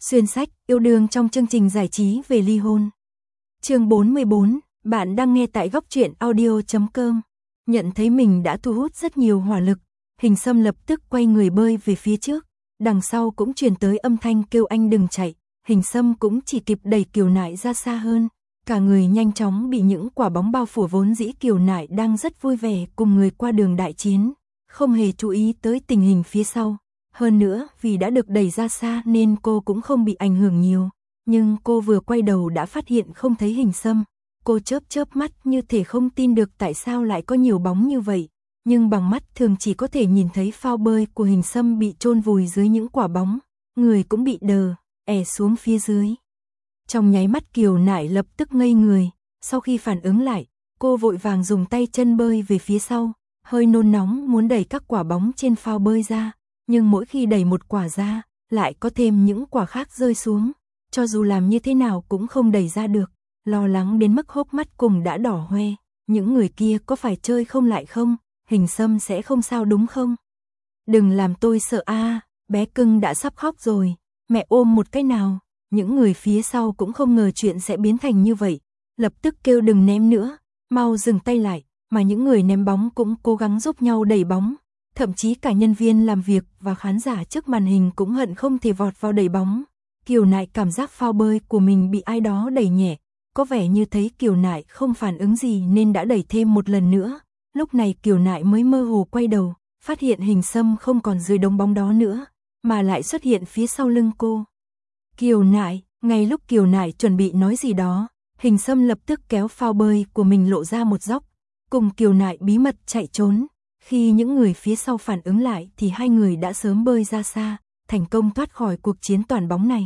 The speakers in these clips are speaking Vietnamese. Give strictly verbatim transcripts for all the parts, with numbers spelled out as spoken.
Xuyên sách, yêu đương trong chương trình giải trí về ly hôn. Chương bốn mươi bốn, bạn đang nghe tại góc truyện audio chấm com. Nhận thấy mình đã thu hút rất nhiều hỏa lực, Hình Sâm lập tức quay người bơi về phía trước, đằng sau cũng truyền tới âm thanh kêu anh đừng chạy, Hình Sâm cũng chỉ kịp đẩy Kiều Nại ra xa hơn, cả người nhanh chóng bị những quả bóng bao phủ vốn dĩ Kiều Nại đang rất vui vẻ cùng người qua đường đại chiến, không hề chú ý tới tình hình phía sau. Hơn nữa, vì đã được đẩy ra xa nên cô cũng không bị ảnh hưởng nhiều, nhưng cô vừa quay đầu đã phát hiện không thấy Hình Sâm. Cô chớp chớp mắt như thể không tin được tại sao lại có nhiều bóng như vậy, nhưng bằng mắt thường chỉ có thể nhìn thấy phao bơi của Hình Sâm bị chôn vùi dưới những quả bóng, người cũng bị đờ, ẻ xuống phía dưới. Trong nháy mắt Kiều Nại lập tức ngây người, sau khi phản ứng lại, cô vội vàng dùng tay chân bơi về phía sau, hơi nôn nóng muốn đẩy các quả bóng trên phao bơi ra. Nhưng mỗi khi đẩy một quả ra, lại có thêm những quả khác rơi xuống, cho dù làm như thế nào cũng không đẩy ra được, lo lắng đến mức hốc mắt cùng đã đỏ hoe, những người kia có phải chơi không lại không, Hình Sâm sẽ không sao đúng không? Đừng làm tôi sợ a, bé cưng đã sắp khóc rồi, mẹ ôm một cái nào, những người phía sau cũng không ngờ chuyện sẽ biến thành như vậy, lập tức kêu đừng ném nữa, mau dừng tay lại, mà những người ném bóng cũng cố gắng giúp nhau đẩy bóng. Thậm chí cả nhân viên làm việc và khán giả trước màn hình cũng hận không thể vọt vào đẩy bóng. Kiều Nại cảm giác phao bơi của mình bị ai đó đẩy nhẹ, có vẻ như thấy Kiều Nại không phản ứng gì nên đã đẩy thêm một lần nữa. Lúc này Kiều Nại mới mơ hồ quay đầu, phát hiện Hình Sâm không còn dưới đống bóng đó nữa, mà lại xuất hiện phía sau lưng cô. Kiều Nại, ngay lúc Kiều Nại chuẩn bị nói gì đó, Hình Sâm lập tức kéo phao bơi của mình lộ ra một góc, cùng Kiều Nại bí mật chạy trốn. Khi những người phía sau phản ứng lại thì hai người đã sớm bơi ra xa, thành công thoát khỏi cuộc chiến toàn bóng này.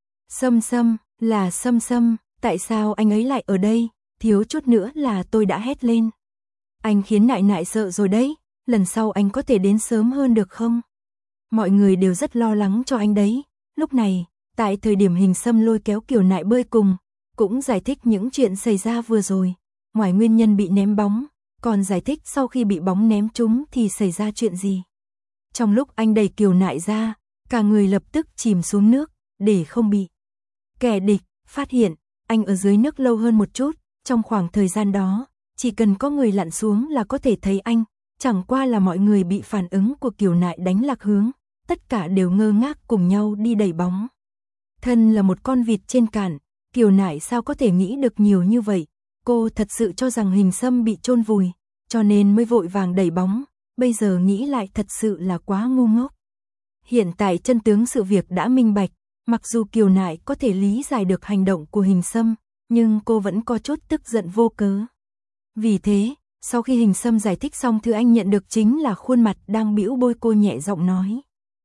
Sâm Sâm, là Sâm Sâm, tại sao anh ấy lại ở đây? Thiếu chút nữa là tôi đã hét lên. Anh khiến Nại Nại sợ rồi đấy, lần sau anh có thể đến sớm hơn được không? Mọi người đều rất lo lắng cho anh đấy. Lúc này, tại thời điểm Hình Sâm lôi kéo Kiều Nại bơi cùng, cũng giải thích những chuyện xảy ra vừa rồi. Ngoài nguyên nhân bị ném bóng, còn giải thích sau khi bị bóng ném trúng thì xảy ra chuyện gì. Trong lúc anh đẩy Kiều Nại ra, cả người lập tức chìm xuống nước, để không bị kẻ địch phát hiện. Anh ở dưới nước lâu hơn một chút, trong khoảng thời gian đó, chỉ cần có người lặn xuống là có thể thấy anh, chẳng qua là mọi người bị phản ứng của Kiều Nại đánh lạc hướng, tất cả đều ngơ ngác cùng nhau đi đẩy bóng. Thân là một con vịt trên cạn, Kiều Nại sao có thể nghĩ được nhiều như vậy. Cô thật sự cho rằng Hình Sâm bị chôn vùi, cho nên mới vội vàng đẩy bóng, bây giờ nghĩ lại thật sự là quá ngu ngốc. Hiện tại chân tướng sự việc đã minh bạch, mặc dù Kiều Nại có thể lý giải được hành động của Hình Sâm, nhưng cô vẫn có chút tức giận vô cớ. Vì thế, sau khi Hình Sâm giải thích xong thứ anh nhận được chính là khuôn mặt đang bĩu môi. Cô nhẹ giọng nói.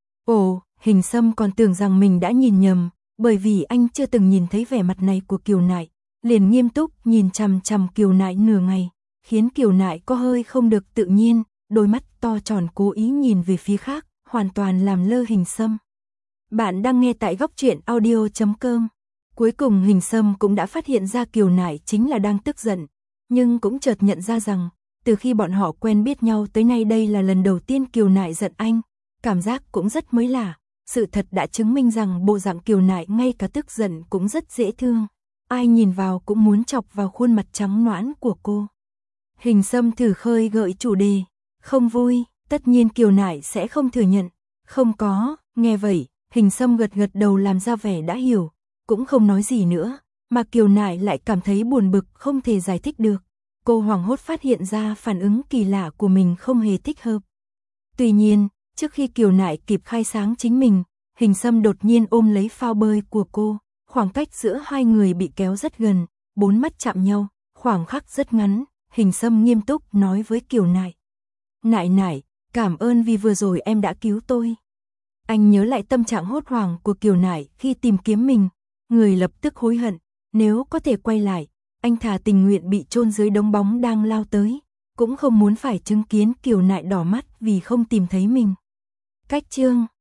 Ồ, Hình Sâm còn tưởng rằng mình đã nhìn nhầm, bởi vì anh chưa từng nhìn thấy vẻ mặt này của Kiều Nại. Liền nghiêm túc nhìn chằm chằm Kiều Nại nửa ngày, khiến Kiều Nại có hơi không được tự nhiên, đôi mắt to tròn cố ý nhìn về phía khác, hoàn toàn làm lơ Hình Sâm. Bạn đang nghe tại góc truyện audio chấm com. Cuối cùng Hình Sâm cũng đã phát hiện ra Kiều Nại chính là đang tức giận, nhưng cũng chợt nhận ra rằng, từ khi bọn họ quen biết nhau tới nay đây là lần đầu tiên Kiều Nại giận anh, cảm giác cũng rất mới lạ. Sự thật đã chứng minh rằng bộ dạng Kiều Nại ngay cả tức giận cũng rất dễ thương. Ai nhìn vào cũng muốn chọc vào khuôn mặt trắng nõn của cô. Hình Sâm thử khơi gợi chủ đề. Không vui, tất nhiên Kiều Nại sẽ không thừa nhận. Không có, nghe vậy, Hình Sâm gật gật đầu làm ra vẻ đã hiểu, cũng không nói gì nữa, mà Kiều Nại lại cảm thấy buồn bực không thể giải thích được. Cô hoảng hốt phát hiện ra phản ứng kỳ lạ của mình không hề thích hợp. Tuy nhiên, trước khi Kiều Nại kịp khai sáng chính mình, Hình Sâm đột nhiên ôm lấy phao bơi của cô. Khoảng cách giữa hai người bị kéo rất gần, bốn mắt chạm nhau, khoảng khắc rất ngắn, Hình Sâm nghiêm túc nói với Kiều Nại. Nại Nại, cảm ơn vì vừa rồi em đã cứu tôi. Anh nhớ lại tâm trạng hốt hoảng của Kiều Nại khi tìm kiếm mình, người lập tức hối hận, nếu có thể quay lại, anh thà tình nguyện bị chôn dưới đống bóng đang lao tới, cũng không muốn phải chứng kiến Kiều Nại đỏ mắt vì không tìm thấy mình. Cách chương